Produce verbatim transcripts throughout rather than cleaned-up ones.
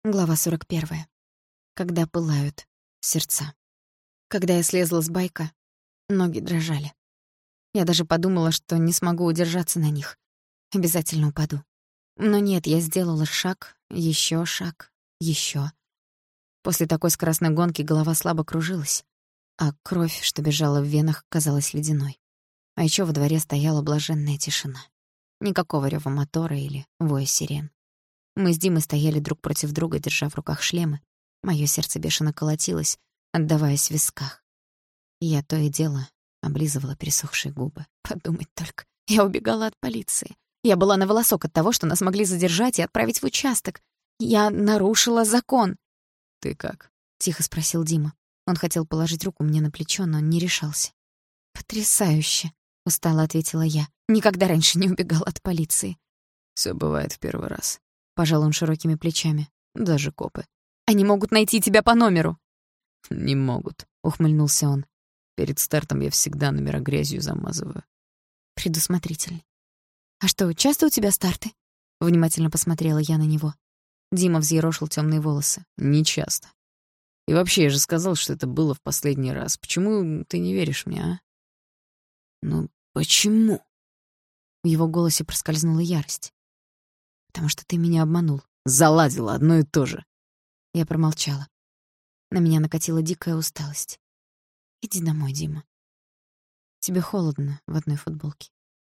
Глава сорок первая. Когда пылают сердца. Когда я слезла с байка, ноги дрожали. Я даже подумала, что не смогу удержаться на них. Обязательно упаду. Но нет, я сделала шаг, ещё шаг, ещё. После такой скоростной гонки голова слабо кружилась, а кровь, что бежала в венах, казалась ледяной. А ещё во дворе стояла блаженная тишина. Никакого рёва мотора или воя сирен. Мы с Димой стояли друг против друга, держа в руках шлемы. Моё сердце бешено колотилось, отдаваясь в висках. И я то и дело облизывала пересохшие губы. Подумать только. Я убегала от полиции. Я была на волосок от того, что нас могли задержать и отправить в участок. Я нарушила закон. «Ты как?» — тихо спросил Дима. Он хотел положить руку мне на плечо, но не решался. «Потрясающе!» — устало ответила я. Никогда раньше не убегала от полиции. «Всё бывает в первый раз», — пожал он широкими плечами. «Даже копы». «Они могут найти тебя по номеру». «Не могут», — ухмыльнулся он. «Перед стартом я всегда номера грязью замазываю». Предусмотрительный. «А что, часто у тебя старты?» Внимательно посмотрела я на него. Дима взъерошил тёмные волосы. «Не часто. И вообще, я же сказал, что это было в последний раз. Почему ты не веришь мне, а?» «Ну, почему?» В его голосе проскользнула ярость. «Потому что ты меня обманул». «Заладила одно и то же». Я промолчала. На меня накатила дикая усталость. «Иди домой, Дима. Тебе холодно в одной футболке».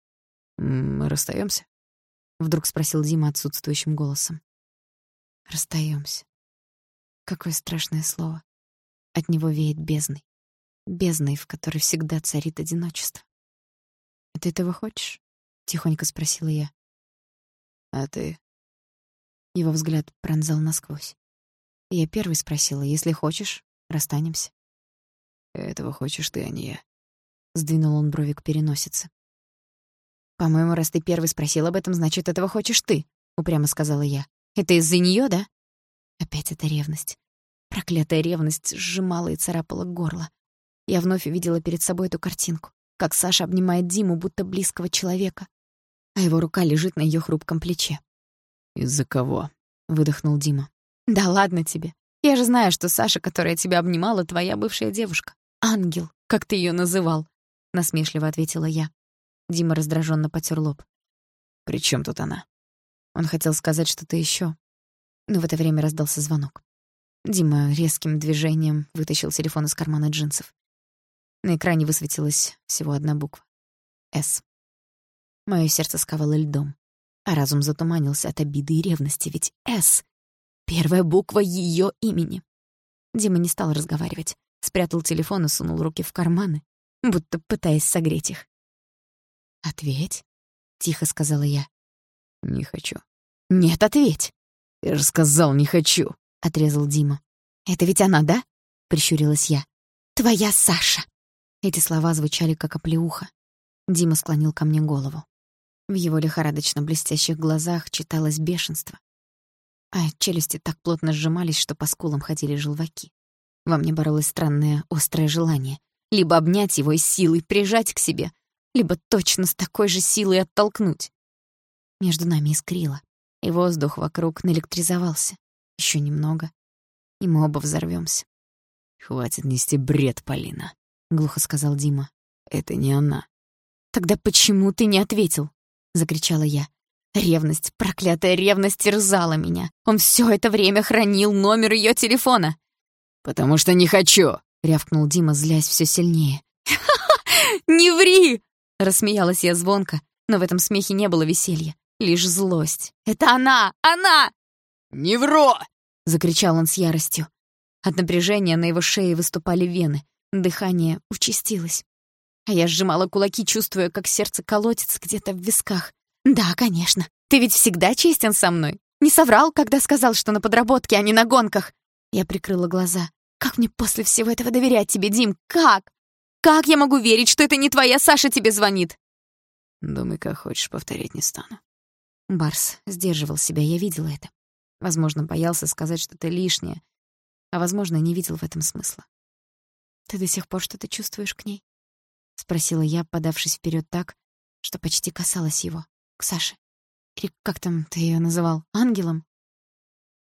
«Мы расстаёмся?» — вдруг спросил Дима отсутствующим голосом. «Расстаёмся». Какое страшное слово. От него веет бездной. Бездной, в которой всегда царит одиночество. «А ты этого хочешь?» — тихонько спросила я. «А ты?» Его взгляд пронзал насквозь. Я первой спросила: «Если хочешь, расстанемся». «Этого хочешь ты, а не я». Сдвинул он брови к переносице. «По-моему, раз ты первый спросил об этом, значит, этого хочешь ты», — упрямо сказала я. «Это из-за неё, да?» Опять эта ревность. Проклятая ревность сжимала и царапала горло. Я вновь увидела перед собой эту картинку, как Саша обнимает Диму, будто близкого человека, а его рука лежит на её хрупком плече. «Из-за кого?» — выдохнул Дима. «Да ладно тебе. Я же знаю, что Саша, которая тебя обнимала, твоя бывшая девушка. Ангел, как ты её называл», — насмешливо ответила я. Дима раздражённо потёр лоб. «При чём тут она?» Он хотел сказать что-то ещё, но в это время раздался звонок. Дима резким движением вытащил телефон из кармана джинсов. На экране высветилась всего одна буква — «С». Моё сердце сковало льдом, а разум затуманился от обиды и ревности, ведь «С» — первая буква её имени. Дима не стал разговаривать, спрятал телефон и сунул руки в карманы, будто пытаясь согреть их. «Ответь», — тихо сказала я. «Не хочу». «Нет, ответь!» «Я же сказал, не хочу!» — отрезал Дима. «Это ведь она, да?» — прищурилась я. «Твоя Саша!» Эти слова звучали как оплеуха. Дима склонил ко мне голову. В его лихорадочно блестящих глазах читалось бешенство. А челюсти так плотно сжимались, что по скулам ходили желваки. Во мне боролось странное острое желание либо обнять его и силой прижать к себе, либо точно с такой же силой оттолкнуть. Между нами искрило, и воздух вокруг наэлектризовался. Ещё немного, и мы оба взорвёмся. «Хватит нести бред, Полина», — глухо сказал Дима. «Это не она». «Тогда почему ты не ответил?» — закричала я. Ревность, проклятая ревность терзала меня. Он всё это время хранил номер её телефона. «Потому что не хочу!» — рявкнул Дима, злясь всё сильнее. «Ха-ха! Не ври!» — рассмеялась я звонко, но в этом смехе не было веселья, лишь злость. «Это она! Она!» «Не вру!» — закричал он с яростью. От напряжения на его шее выступали вены, дыхание участилось. А я сжимала кулаки, чувствуя, как сердце колотится где-то в висках. «Да, конечно. Ты ведь всегда честен со мной. Не соврал, когда сказал, что на подработке, а не на гонках». Я прикрыла глаза. «Как мне после всего этого доверять тебе, Дим? Как? Как я могу верить, что это не твоя Саша тебе звонит?» «Думай, как хочешь, повторять не стану». Барс сдерживал себя, я видела это. Возможно, боялся сказать что-то лишнее, а, возможно, не видел в этом смысла. «Ты до сих пор что-то чувствуешь к ней?» — спросила я, подавшись вперёд так, что почти касалась его, к Саше. «Или как там ты её называл? Ангелом?»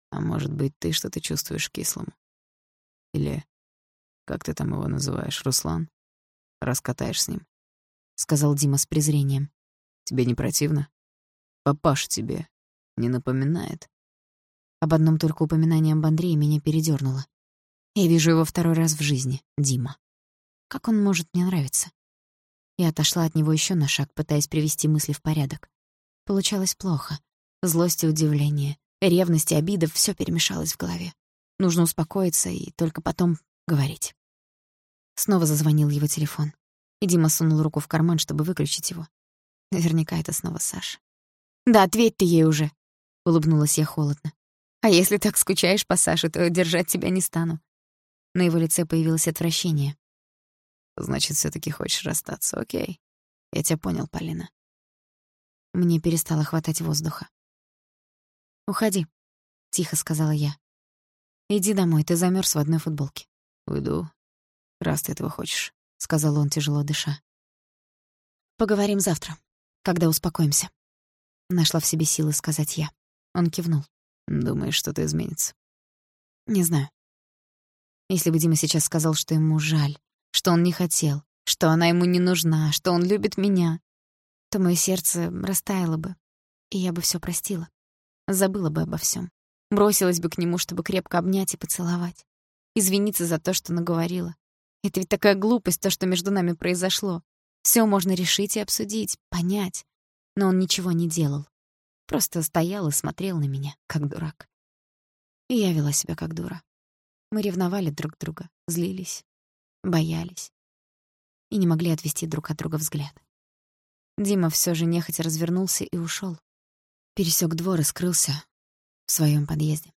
А может быть, ты что-то чувствуешь к Кислому? Или, как ты там его называешь, Руслан? Раскатаешь с ним?» — сказал Дима с презрением. «Тебе не противно? Папаша тебе не напоминает?» Об одном только упоминании об Андрее меня передёрнуло. Я вижу его второй раз в жизни, Дима. Как он может мне нравиться? Я отошла от него ещё на шаг, пытаясь привести мысли в порядок. Получалось плохо. Злость и удивление, ревность и обида — всё перемешалось в голове. Нужно успокоиться и только потом говорить. Снова зазвонил его телефон, и Дима сунул руку в карман, чтобы выключить его. Наверняка это снова Саша. «Да ответь ты ей уже!» — улыбнулась я холодно. «А если так скучаешь по Саше, то держать тебя не стану». На его лице появилось отвращение. «Значит, всё-таки хочешь расстаться, окей. Я тебя понял, Полина». Мне перестало хватать воздуха. «Уходи», — тихо сказала я. «Иди домой, ты замёрз в одной футболке». «Уйду, раз ты этого хочешь», — сказал он, тяжело дыша. «Поговорим завтра, когда успокоимся». Нашла в себе силы сказать я. Он кивнул. «Думаешь, что-то изменится?» «Не знаю. Если бы Дима сейчас сказал, что ему жаль, что он не хотел, что она ему не нужна, что он любит меня, то моё сердце растаяло бы, и я бы всё простила. Забыла бы обо всём. Бросилась бы к нему, чтобы крепко обнять и поцеловать. Извиниться за то, что наговорила. Это ведь такая глупость, то, что между нами произошло. Всё можно решить и обсудить, понять. Но он ничего не делал. Просто стоял и смотрел на меня, как дурак. И я вела себя как дура. Мы ревновали друг друга, злились, боялись. И не могли отвести друг от друга взгляд. Дима всё же нехотя развернулся и ушёл. Пересёк двор и скрылся в своём подъезде.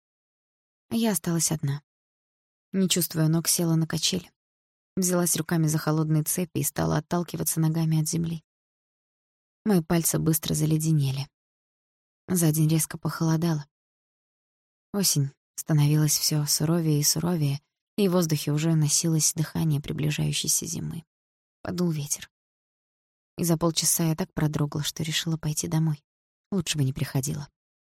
А я осталась одна. Не чувствуя ног, села на качели. Взялась руками за холодные цепи и стала отталкиваться ногами от земли. Мои пальцы быстро заледенели. За день резко похолодало. Осень становилась всё суровее и суровее, и в воздухе уже носилось дыхание приближающейся зимы. Подул ветер. И за полчаса я так продрогла, что решила пойти домой. Лучше бы не приходила.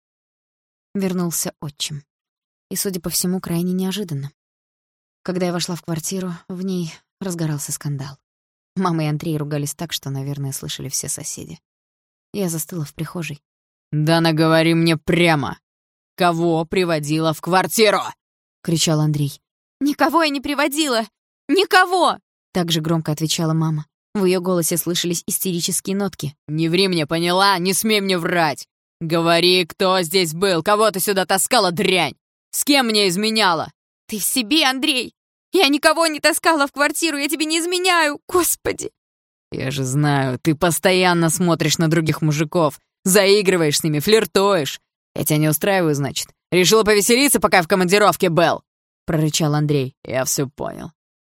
Вернулся отчим. И, судя по всему, крайне неожиданно. Когда я вошла в квартиру, в ней разгорался скандал. Мама и Андрей ругались так, что, наверное, слышали все соседи. Я застыла в прихожей. «Дана, говори мне прямо! Кого приводила в квартиру?» — кричал Андрей. «Никого я не приводила! Никого!» — так же громко отвечала мама. В её голосе слышались истерические нотки. «Не ври мне, поняла? Не смей мне врать! Говори, кто здесь был, кого ты сюда таскала, дрянь! С кем мне изменяла?» «Ты в себе, Андрей! Я никого не таскала в квартиру, я тебе не изменяю, Господи!» «Я же знаю, ты постоянно смотришь на других мужиков, заигрываешь с ними, флиртуешь. Я тебя не устраиваю, значит? Решила повеселиться, пока в командировке был?» — прорычал Андрей. «Я всё понял».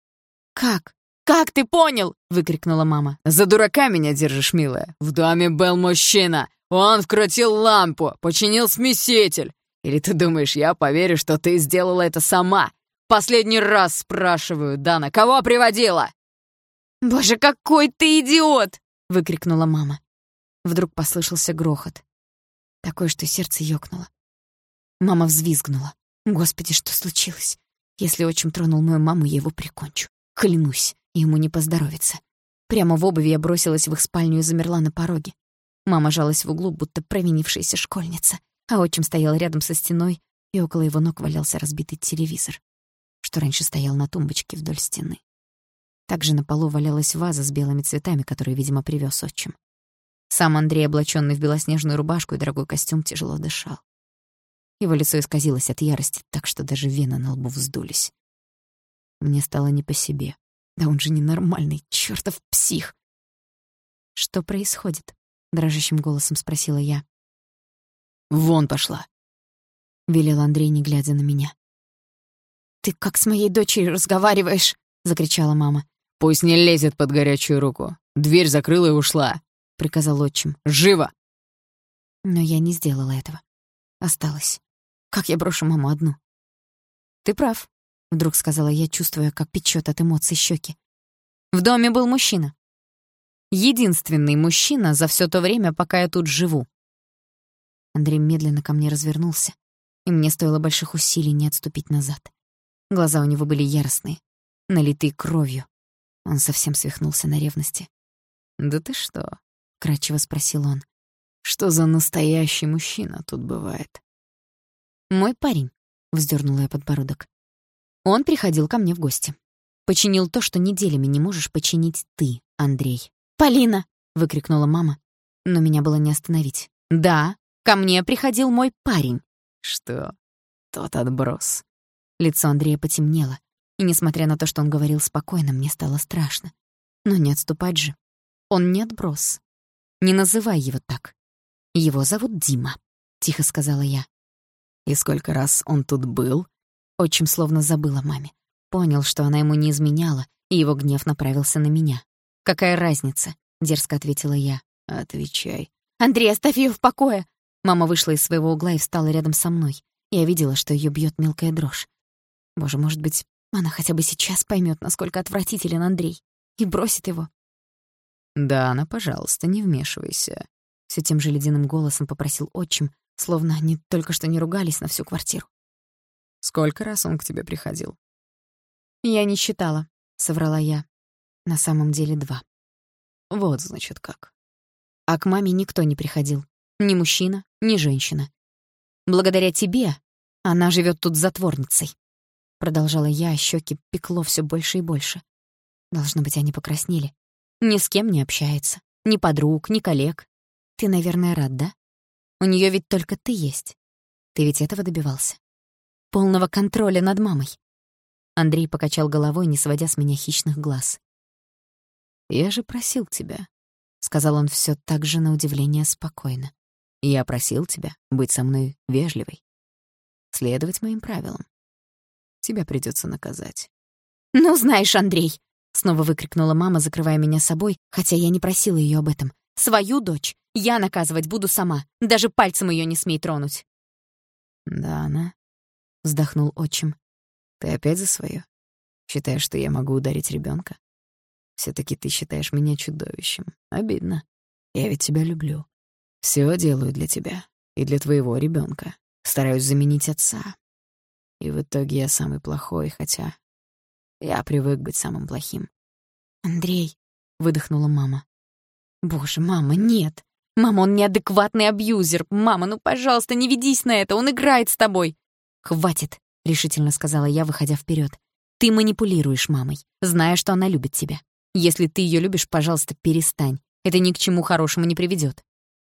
«Как? Как ты понял?» — выкрикнула мама. «За дурака меня держишь, милая. В доме был мужчина. Он вкрутил лампу, починил смеситель. Или ты думаешь, я поверю, что ты сделала это сама? Последний раз спрашиваю, Дана, кого приводила?» «Боже, какой ты идиот!» — выкрикнула мама. Вдруг послышался грохот. Такой, что сердце ёкнуло. Мама взвизгнула. «Господи, что случилось? Если отчим тронул мою маму, я его прикончу. Клянусь, ему не поздоровится». Прямо в обуви я бросилась в их спальню и замерла на пороге. Мама жалась в углу, будто провинившаяся школьница, а отчим стоял рядом со стеной, и около его ног валялся разбитый телевизор, что раньше стоял на тумбочке вдоль стены. Также на полу валялась ваза с белыми цветами, которую, видимо, привёз отчим. Сам Андрей, облачённый в белоснежную рубашку и дорогой костюм, тяжело дышал. Его лицо исказилось от ярости, так что даже вены на лбу вздулись. Мне стало не по себе. Да он же ненормальный, чёртов псих. «Что происходит?» — дрожащим голосом спросила я. «Вон пошла!» — велел Андрей, не глядя на меня. «Ты как с моей дочерью разговариваешь?» — закричала мама. «Пусть не лезет под горячую руку. Дверь закрыла и ушла», — приказал отчим. «Живо!» Но я не сделала этого. Осталась. Как я брошу маму одну? «Ты прав», — вдруг сказала я, чувствуя, как печёт от эмоций щеки. «В доме был мужчина. Единственный мужчина за всё то время, пока я тут живу». Андрей медленно ко мне развернулся. и мне стоило больших усилий не отступить назад. Глаза у него были яростные, налитые кровью. Он совсем свихнулся на ревности. «Да ты что?» — вкрадчиво спросил он. «Что за настоящий мужчина тут бывает?» «Мой парень», — вздернула я подбородок. «Он приходил ко мне в гости. Починил то, что неделями не можешь починить ты, Андрей». «Полина!» — выкрикнула мама, но меня было не остановить. «Да, ко мне приходил мой парень». «Что? Тот отброс?» Лицо Андрея потемнело, и, несмотря на то, что он говорил спокойно, мне стало страшно. Но не отступать же. Он не отброс. Не называй его так. Его зовут Дима, — тихо сказала я. «И сколько раз он тут был?» Отчим словно забыл о маме. Понял, что она ему не изменяла, и его гнев направился на меня. «Какая разница?» — дерзко ответила я. «Отвечай». «Андрей, оставь её в покое!» Мама вышла из своего угла и встала рядом со мной. Я видела, что её бьёт мелкая дрожь. Боже, может быть, она хотя бы сейчас поймёт, насколько отвратителен Андрей, и бросит его. «Дана, пожалуйста, не вмешивайся», — всё тем же ледяным голосом попросил отчим, словно они только что не ругались на всю квартиру. «Сколько раз он к тебе приходил?» «Я не считала», — соврала я. На самом деле два. «Вот, значит, как». А к маме никто не приходил. Ни мужчина, ни женщина. «Благодаря тебе она живёт тут затворницей», — продолжала я, а щёки пекло всё больше и больше. Должно быть, они покраснели. Ни с кем не общается. Ни подруг, ни коллег. Ты, наверное, рад, да? У неё ведь только ты есть. Ты ведь этого добивался. Полного контроля над мамой. Андрей покачал головой, не сводя с меня хищных глаз. «Я же просил тебя», — сказал он всё так же на удивление спокойно. «Я просил тебя быть со мной вежливой, следовать моим правилам. Тебя придётся наказать». «Ну, знаешь, Андрей!» — снова выкрикнула мама, закрывая меня собой, хотя я не просила её об этом. «Свою дочь я наказывать буду сама. Даже пальцем её не смей тронуть». «Дана», — вздохнул отчим, — «ты опять за своё? Считаешь, что я могу ударить ребёнка? Всё-таки ты считаешь меня чудовищем. Обидно. Я ведь тебя люблю. Всё делаю для тебя и для твоего ребёнка. Стараюсь заменить отца. И в итоге я самый плохой, хотя я привык быть самым плохим». «Андрей», — выдохнула мама. «Боже, мама, нет. Мама, он неадекватный абьюзер. Мама, ну, пожалуйста, не ведись на это, он играет с тобой». «Хватит», — решительно сказала я, выходя вперёд. «Ты манипулируешь мамой, зная, что она любит тебя. Если ты её любишь, пожалуйста, перестань. Это ни к чему хорошему не приведёт».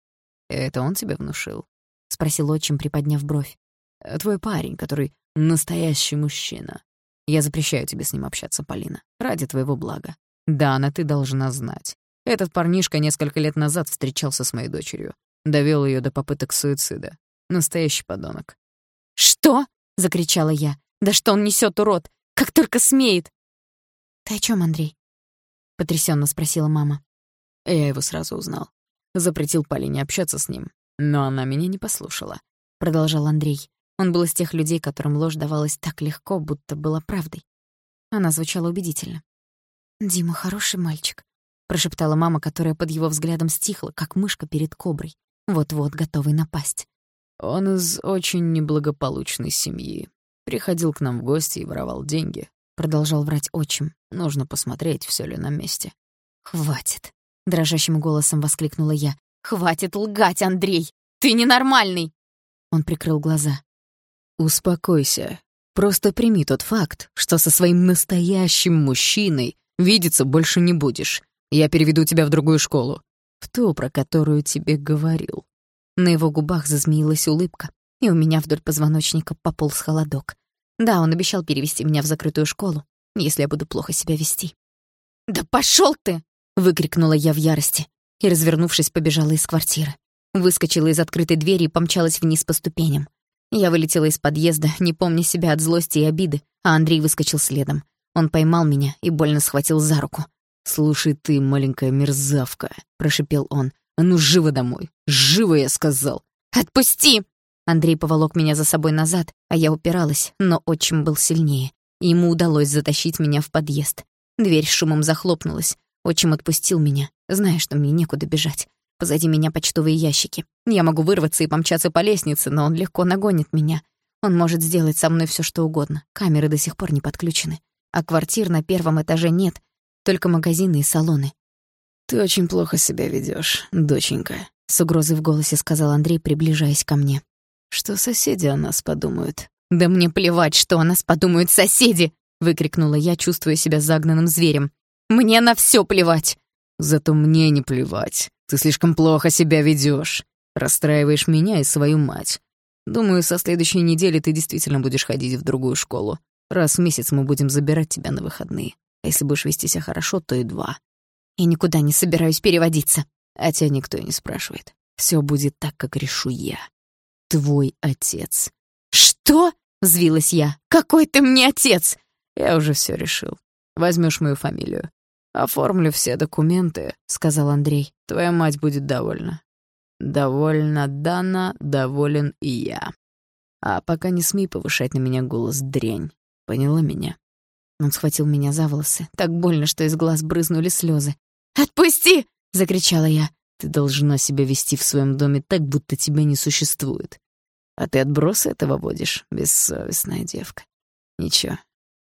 «Это он тебе внушил?» — спросил отчим, приподняв бровь. «Твой парень, который настоящий мужчина. Я запрещаю тебе с ним общаться, Полина, ради твоего блага. Дана, ты должна знать. Этот парнишка несколько лет назад встречался с моей дочерью. Довёл её до попыток суицида. Настоящий подонок». «Что?» — закричала я. «Да что он несёт, урод? Как только смеет!» «Ты о чём, Андрей?» — потрясённо спросила мама. Я его сразу узнал. Запретил Полине общаться с ним, но она меня не послушала. Продолжал Андрей. Он был из тех людей, которым ложь давалась так легко, будто была правдой. Она звучала убедительно. «Дима хороший мальчик», — прошептала мама, которая под его взглядом стихла, как мышка перед коброй, вот-вот готовой напасть. «Он из очень неблагополучной семьи. Приходил к нам в гости и воровал деньги», — продолжал врать отчим. «Нужно посмотреть, всё ли на месте». «Хватит», — дрожащим голосом воскликнула я. «Хватит лгать, Андрей! Ты ненормальный!» Он прикрыл глаза. «Успокойся. Просто прими тот факт, что со своим настоящим мужчиной видеться больше не будешь. Я переведу тебя в другую школу. В ту, про которую тебе говорил». На его губах зазмеилась улыбка, и у меня вдоль позвоночника пополз холодок. Да, он обещал перевести меня в закрытую школу, если я буду плохо себя вести. «Да пошёл ты!» — выкрикнула я в ярости и, развернувшись, побежала из квартиры. Выскочила из открытой двери и помчалась вниз по ступеням. Я вылетела из подъезда, не помня себя от злости и обиды, а Андрей выскочил следом. Он поймал меня и больно схватил за руку. «Слушай ты, маленькая мерзавка», — прошипел он. «А ну, живо домой! Живо, я сказал!» «Отпусти!» Андрей поволок меня за собой назад, а я упиралась, но отчим был сильнее. И ему удалось затащить меня в подъезд. Дверь с шумом захлопнулась. Отчим отпустил меня, зная, что мне некуда бежать. Позади меня почтовые ящики. Я могу вырваться и помчаться по лестнице, но он легко нагонит меня. Он может сделать со мной всё, что угодно. Камеры до сих пор не подключены. А квартир на первом этаже нет, только магазины и салоны. «Ты очень плохо себя ведёшь, доченька», — с угрозой в голосе сказал Андрей, приближаясь ко мне. «Что соседи о нас подумают?» «Да мне плевать, что о нас подумают соседи!» — выкрикнула я, чувствуя себя загнанным зверем. «Мне на всё плевать!» «Зато мне не плевать. Ты слишком плохо себя ведёшь. Расстраиваешь меня и свою мать. Думаю, со следующей недели ты действительно будешь ходить в другую школу. Раз в месяц мы будем забирать тебя на выходные. А если будешь вести себя хорошо, то и два. Я никуда не собираюсь переводиться. А тебя никто и не спрашивает. Всё будет так, как решу я. Твой отец». «Что?» — взвилась я. «Какой ты мне отец?» «Я уже всё решил. Возьмёшь мою фамилию. Оформлю все документы», — сказал Андрей. «Твоя мать будет довольна. Довольна Дана, доволен и я. А пока не смей повышать на меня голос, дрянь. Поняла меня?» Он схватил меня за волосы. Так больно, что из глаз брызнули слезы. «Отпусти!» — закричала я. «Ты должна себя вести в своем доме так, будто тебя не существует. А ты отбросы этого водишь, бессовестная девка. Ничего,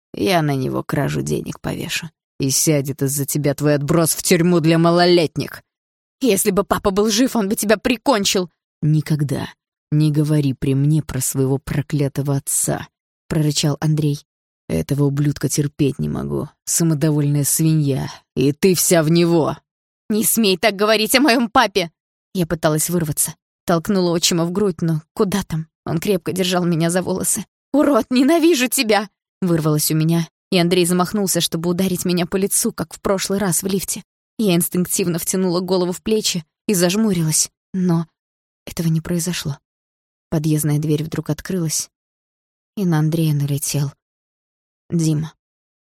я на него кражу денег повешу. И сядет из-за тебя твой отброс в тюрьму для малолетних». «Если бы папа был жив, он бы тебя прикончил». «Никогда не говори при мне про своего проклятого отца», — прорычал Андрей. «Этого ублюдка терпеть не могу. Самодовольная свинья. И ты вся в него». «Не смей так говорить о моем папе!» Я пыталась вырваться. Толкнула отчима в грудь, но куда там? Он крепко держал меня за волосы. «Урод, ненавижу тебя!» Вырвалось у меня, и Андрей замахнулся, чтобы ударить меня по лицу, как в прошлый раз в лифте. Я инстинктивно втянула голову в плечи и зажмурилась, но этого не произошло. Подъездная дверь вдруг открылась, и на Андрея налетел Дима.